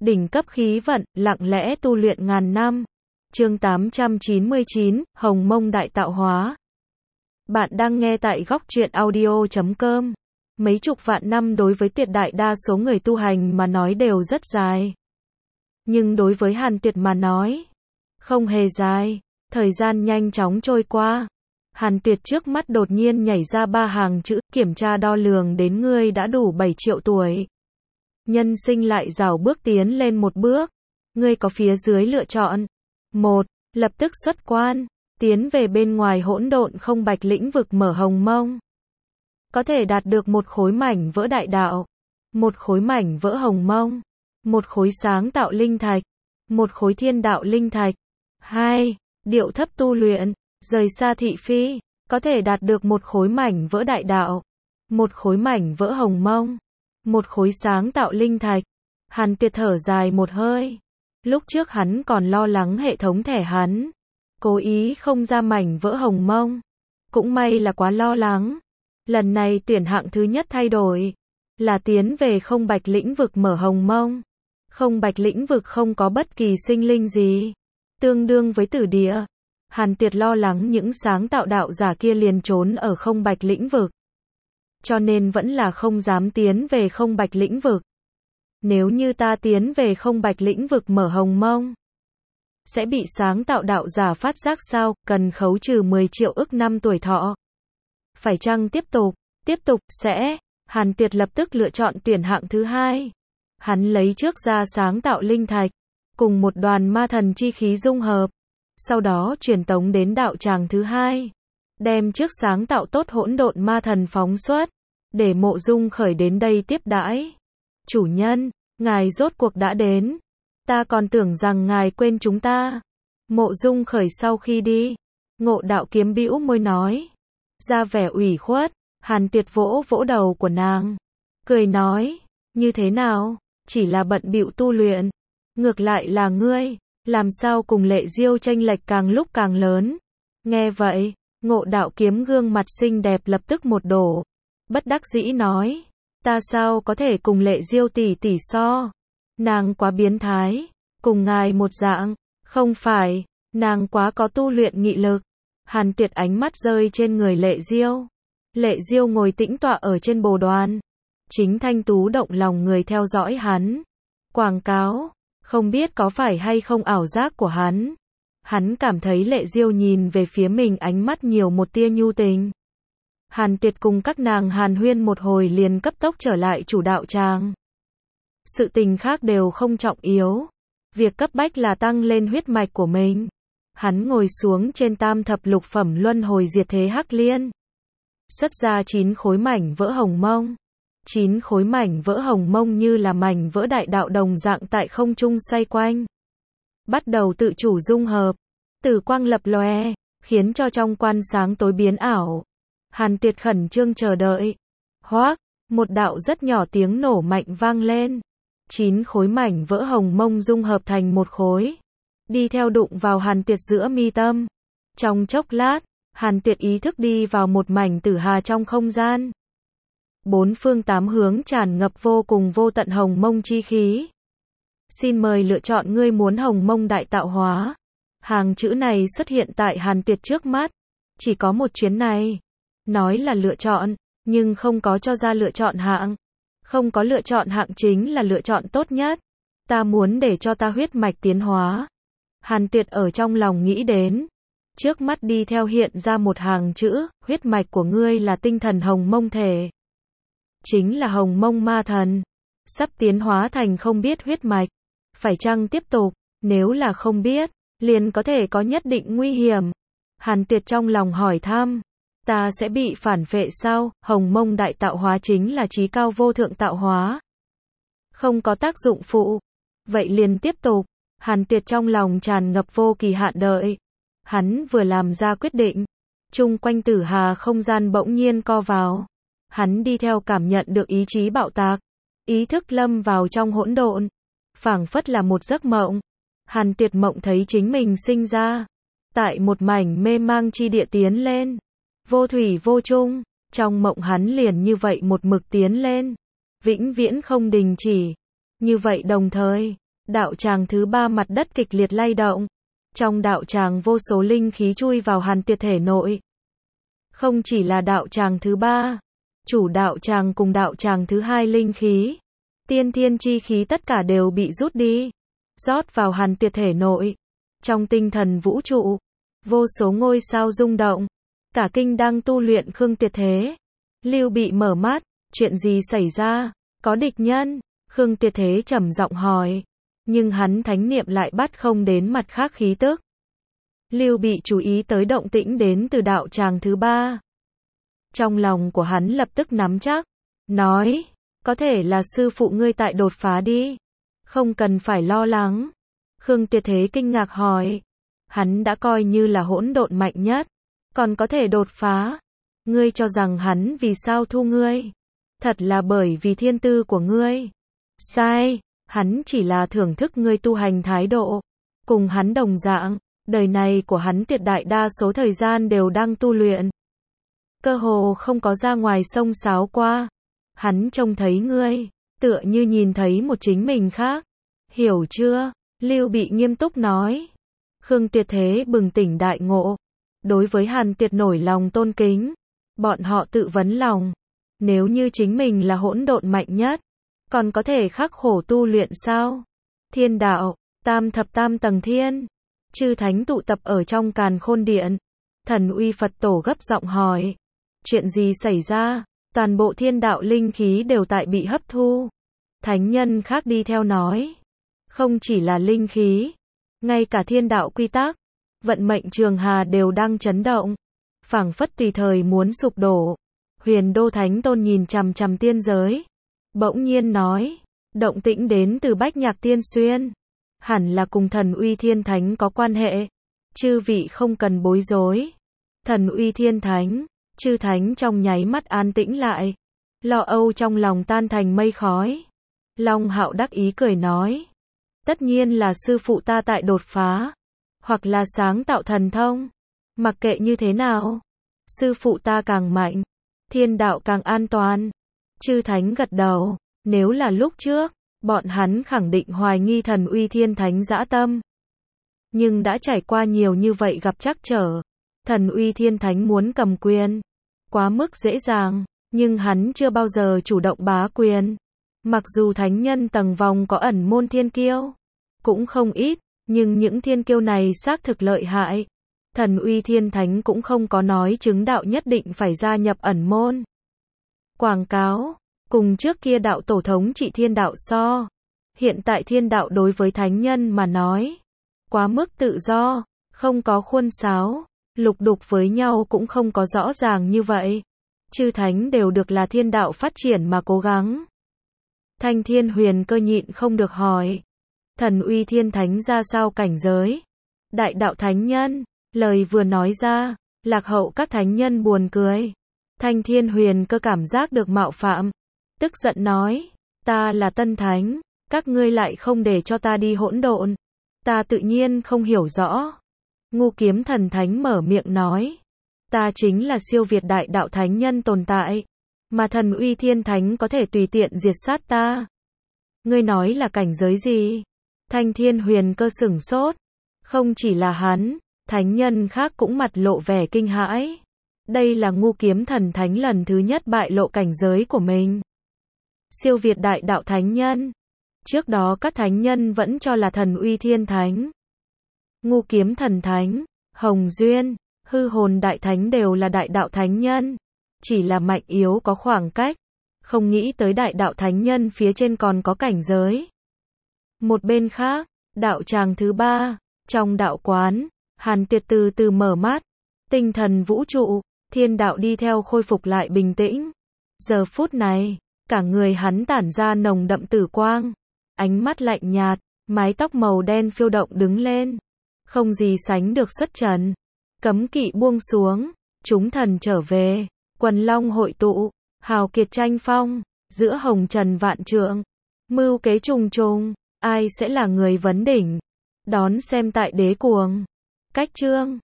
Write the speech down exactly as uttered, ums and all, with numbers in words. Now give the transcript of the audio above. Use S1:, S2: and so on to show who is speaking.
S1: Đỉnh cấp khí vận, lặng lẽ tu luyện ngàn năm. Chương tám trăm chín mươi chín, Hồng Mông Đại Tạo Hóa. Bạn đang nghe tại góc truyện audio chấm com. Mấy chục vạn năm đối với tuyệt đại đa số người tu hành mà nói đều rất dài. Nhưng đối với Hàn Tuyệt mà nói, không hề dài. Thời gian nhanh chóng trôi qua. Hàn Tuyệt trước mắt đột nhiên nhảy ra ba hàng chữ, kiểm tra đo lường đến ngươi đã đủ bảy triệu tuổi. Nhân sinh lại rảo bước tiến lên một bước. Ngươi có phía dưới lựa chọn. Một, lập tức xuất quan, tiến về bên ngoài hỗn độn không bạch lĩnh vực mở hồng mông. Có thể đạt được một khối mảnh vỡ đại đạo, một khối mảnh vỡ hồng mông, một khối sáng tạo linh thạch, một khối thiên đạo linh thạch. Hai, điệu thấp tu luyện, rời xa thị phi, có thể đạt được một khối mảnh vỡ đại đạo, một khối mảnh vỡ hồng mông, một khối sáng tạo linh thạch. Hàn Tuyệt thở dài một hơi. Lúc trước hắn còn lo lắng hệ thống thẻ hắn cố ý không ra mảnh vỡ hồng mông. Cũng may là quá lo lắng. Lần này tuyển hạng thứ nhất thay đổi, là tiến về không bạch lĩnh vực mở hồng mông. Không bạch lĩnh vực không có bất kỳ sinh linh gì, tương đương với tử địa. Hàn Tuyệt lo lắng những sáng tạo đạo giả kia liền trốn ở không bạch lĩnh vực, cho nên vẫn là không dám tiến về không bạch lĩnh vực. Nếu như ta tiến về không bạch lĩnh vực mở hồng mông, sẽ bị sáng tạo đạo giả phát giác sao, cần khấu trừ mười triệu ức năm tuổi thọ. Phải chăng tiếp tục? Tiếp tục, sẽ. Hàn Tuyệt lập tức lựa chọn tuyển hạng thứ hai. Hắn lấy trước ra sáng tạo linh thạch, cùng một đoàn ma thần chi khí dung hợp. Sau đó truyền tống đến đạo tràng thứ hai. Đem trước sáng tạo tốt hỗn độn ma thần phóng xuất, để Mộ Dung Khởi đến đây tiếp đãi. Chủ nhân, ngài rốt cuộc đã đến. Ta còn tưởng rằng ngài quên chúng ta. Mộ Dung Khởi sau khi đi, Ngộ Đạo Kiếm bĩu môi nói, ra vẻ ủy khuất. Hàn Tuyệt vỗ vỗ đầu của nàng, cười nói, như thế nào, chỉ là bận bịu tu luyện. Ngược lại là ngươi, làm sao cùng Lệ Diêu chênh lệch càng lúc càng lớn. Nghe vậy, Ngộ Đạo Kiếm gương mặt xinh đẹp lập tức một đổ, bất đắc dĩ nói, ta sao có thể cùng Lệ Diêu tỷ tỷ so, nàng quá biến thái, cùng ngài một dạng. Không phải, nàng quá có tu luyện nghị lực. Hàn Tuyệt ánh mắt rơi trên người Lệ Diêu. Lệ Diêu ngồi tĩnh tọa ở trên bồ đoàn, chính thanh tú động lòng người theo dõi hắn. Quảng cáo, không biết có phải hay không ảo giác của hắn. Hắn cảm thấy Lệ Diêu nhìn về phía mình ánh mắt nhiều một tia nhu tình. Hàn Tuyệt cùng các nàng hàn huyên một hồi liền cấp tốc trở lại chủ đạo tràng. Sự tình khác đều không trọng yếu. Việc cấp bách là tăng lên huyết mạch của mình. Hắn ngồi xuống trên tam thập lục phẩm luân hồi diệt thế hắc liên. Xuất ra chín khối mảnh vỡ hồng mông. Chín khối mảnh vỡ hồng mông như là mảnh vỡ đại đạo đồng dạng tại không trung xoay quanh. Bắt đầu tự chủ dung hợp. Tử quang lập lòe, khiến cho trong quan sáng tối biến ảo. Hàn Tuyệt khẩn trương chờ đợi. Hoác, một đạo rất nhỏ tiếng nổ mạnh vang lên. Chín khối mảnh vỡ hồng mông dung hợp thành một khối, đi theo đụng vào Hàn Tuyệt giữa mi tâm. Trong chốc lát, Hàn Tuyệt ý thức đi vào một mảnh tử hà trong không gian. Bốn phương tám hướng tràn ngập vô cùng vô tận hồng mông chi khí. Xin mời lựa chọn ngươi muốn hồng mông đại tạo hóa. Hàng chữ này xuất hiện tại Hàn Tuyệt trước mắt. Chỉ có một chuyến này. Nói là lựa chọn, nhưng không có cho ra lựa chọn hạng. Không có lựa chọn hạng chính là lựa chọn tốt nhất. Ta muốn để cho ta huyết mạch tiến hóa. Hàn Tuyệt ở trong lòng nghĩ đến. Trước mắt đi theo hiện ra một hàng chữ, huyết mạch của ngươi là tinh thần hồng mông thể. Chính là hồng mông ma thần. Sắp tiến hóa thành không biết huyết mạch. Phải chăng tiếp tục, nếu là không biết, liền có thể có nhất định nguy hiểm. Hàn Tuyệt trong lòng hỏi thăm. Ta sẽ bị phản vệ sao? Hồng mông đại tạo hóa chính là chí cao vô thượng tạo hóa. Không có tác dụng phụ. Vậy liền tiếp tục. Hàn Tuyệt trong lòng tràn ngập vô kỳ hạn đợi. Hắn vừa làm ra quyết định. Chung quanh tử hà không gian bỗng nhiên co vào. Hắn đi theo cảm nhận được ý chí bạo tạc. Ý thức lâm vào trong hỗn độn. Phảng phất là một giấc mộng. Hàn Tuyệt mộng thấy chính mình sinh ra tại một mảnh mê mang chi địa tiến lên. Vô thủy vô chung, trong mộng hắn liền như vậy một mực tiến lên, vĩnh viễn không đình chỉ. Như vậy đồng thời, Đạo tràng thứ ba mặt đất kịch liệt lay động. Trong đạo tràng vô số linh khí chui vào Hàn Tiệt thể nội. Không chỉ là đạo tràng thứ ba, chủ đạo tràng cùng đạo tràng thứ hai linh khí, tiên thiên chi khí tất cả đều bị rút đi, rót vào Hàn Tiệt thể nội. Trong tinh thần vũ trụ, vô số ngôi sao rung động, cả kinh đang tu luyện Khương Tiệt Thế. Lưu Bị mở mắt, chuyện gì xảy ra, có địch nhân? Khương Tiệt Thế trầm giọng hỏi, nhưng hắn thánh niệm lại bắt không đến mặt khác khí tức. Lưu Bị chú ý tới động tĩnh đến từ đạo tràng thứ ba. Trong lòng của hắn lập tức nắm chắc, nói, có thể là sư phụ ngươi tại đột phá đi, không cần phải lo lắng. Khương Tiệt Thế kinh ngạc hỏi, hắn đã coi như là hỗn độn mạnh nhất, còn có thể đột phá. Ngươi cho rằng hắn vì sao thu ngươi? Thật là bởi vì thiên tư của ngươi. Sai, hắn chỉ là thưởng thức ngươi tu hành thái độ. Cùng hắn đồng dạng, đời này của hắn tuyệt đại đa số thời gian đều đang tu luyện. Cơ hồ không có ra ngoài sông sáo qua. Hắn trông thấy ngươi, tựa như nhìn thấy một chính mình khác. Hiểu chưa? Lưu Bị nghiêm túc nói. Khương Tiệt Thế bừng tỉnh đại ngộ. Đối với Hàn Tiệt nổi lòng tôn kính. Bọn họ tự vấn lòng. Nếu như chính mình là hỗn độn mạnh nhất, còn có thể khắc khổ tu luyện sao? Thiên đạo, tam thập tam tầng thiên. Chư thánh tụ tập ở trong Càn Khôn Điện. Thần uy Phật tổ gấp giọng hỏi. Chuyện gì xảy ra? Toàn bộ thiên đạo linh khí đều tại bị hấp thu. Thánh nhân khác đi theo nói. Không chỉ là linh khí, ngay cả thiên đạo quy tắc, vận mệnh trường hà đều đang chấn động. Phảng phất tùy thời muốn sụp đổ. Huyền Đô Thánh Tôn nhìn chằm chằm tiên giới. Bỗng nhiên nói. Động tĩnh đến từ Bách Nhạc Tiên Xuyên. Hẳn là cùng thần uy thiên thánh có quan hệ. Chư vị không cần bối rối. Thần uy thiên thánh. Chư thánh trong nháy mắt an tĩnh lại. Lo âu trong lòng tan thành mây khói. Long Hạo đắc ý cười nói. Tất nhiên là sư phụ ta tại đột phá. Hoặc là sáng tạo thần thông. Mặc kệ như thế nào. Sư phụ ta càng mạnh. Thiên đạo càng an toàn. Chư thánh gật đầu. Nếu là lúc trước, bọn hắn khẳng định hoài nghi thần uy thiên thánh dã tâm. Nhưng đã trải qua nhiều như vậy gặp trắc trở. Thần uy thiên thánh muốn cầm quyền. Quá mức dễ dàng. Nhưng hắn chưa bao giờ chủ động bá quyền. Mặc dù thánh nhân tầng vòng có ẩn môn thiên kiêu. Cũng không ít. Nhưng những thiên kiêu này xác thực lợi hại. Thần uy thiên thánh cũng không có nói chứng đạo nhất định phải gia nhập ẩn môn. Quảng cáo. Cùng trước kia đạo tổ thống trị thiên đạo so. Hiện tại thiên đạo đối với thánh nhân mà nói. Quá mức tự do. Không có khuôn sáo. Lục đục với nhau cũng không có rõ ràng như vậy. Chư thánh đều được là thiên đạo phát triển mà cố gắng. Thanh Thiên Huyền Cơ nhịn không được hỏi. Thần uy thiên thánh ra sao cảnh giới? Đại đạo thánh nhân. Lời vừa nói ra, lạc hậu các thánh nhân buồn cười. Thanh Thiên Huyền Cơ cảm giác được mạo phạm. Tức giận nói. Ta là tân thánh. Các ngươi lại không để cho ta đi hỗn độn. Ta tự nhiên không hiểu rõ. Ngu Kiếm Thần Thánh mở miệng nói. Ta chính là siêu việt đại đạo thánh nhân tồn tại. Mà thần uy thiên thánh có thể tùy tiện diệt sát ta. Ngươi nói là cảnh giới gì? Thanh Thiên Huyền Cơ sửng sốt. Không chỉ là hắn, thánh nhân khác cũng mặt lộ vẻ kinh hãi. Đây là Ngu Kiếm Thần Thánh lần thứ nhất bại lộ cảnh giới của mình. Siêu việt đại đạo thánh nhân. Trước đó các thánh nhân vẫn cho là thần uy thiên thánh. Ngu Kiếm Thần Thánh, Hồng Duyên, Hư Hồn Đại Thánh đều là đại đạo thánh nhân. Chỉ là mạnh yếu có khoảng cách. Không nghĩ tới đại đạo thánh nhân phía trên còn có cảnh giới. Một bên khác, đạo tràng thứ ba, trong đạo quán, Hàn Tiệt từ từ mở mắt. Tinh thần vũ trụ, thiên đạo đi theo khôi phục lại bình tĩnh. Giờ phút này, cả người hắn tản ra nồng đậm tử quang. Ánh mắt lạnh nhạt, mái tóc màu đen phiêu động đứng lên. Không gì sánh được xuất trần. Cấm kỵ buông xuống, chúng thần trở về, quần long hội tụ, hào kiệt tranh phong, giữa hồng trần vạn trượng. Mưu kế trùng trùng, ai sẽ là người vấn đỉnh? Đón xem tại Đế Cuồng. Cách chương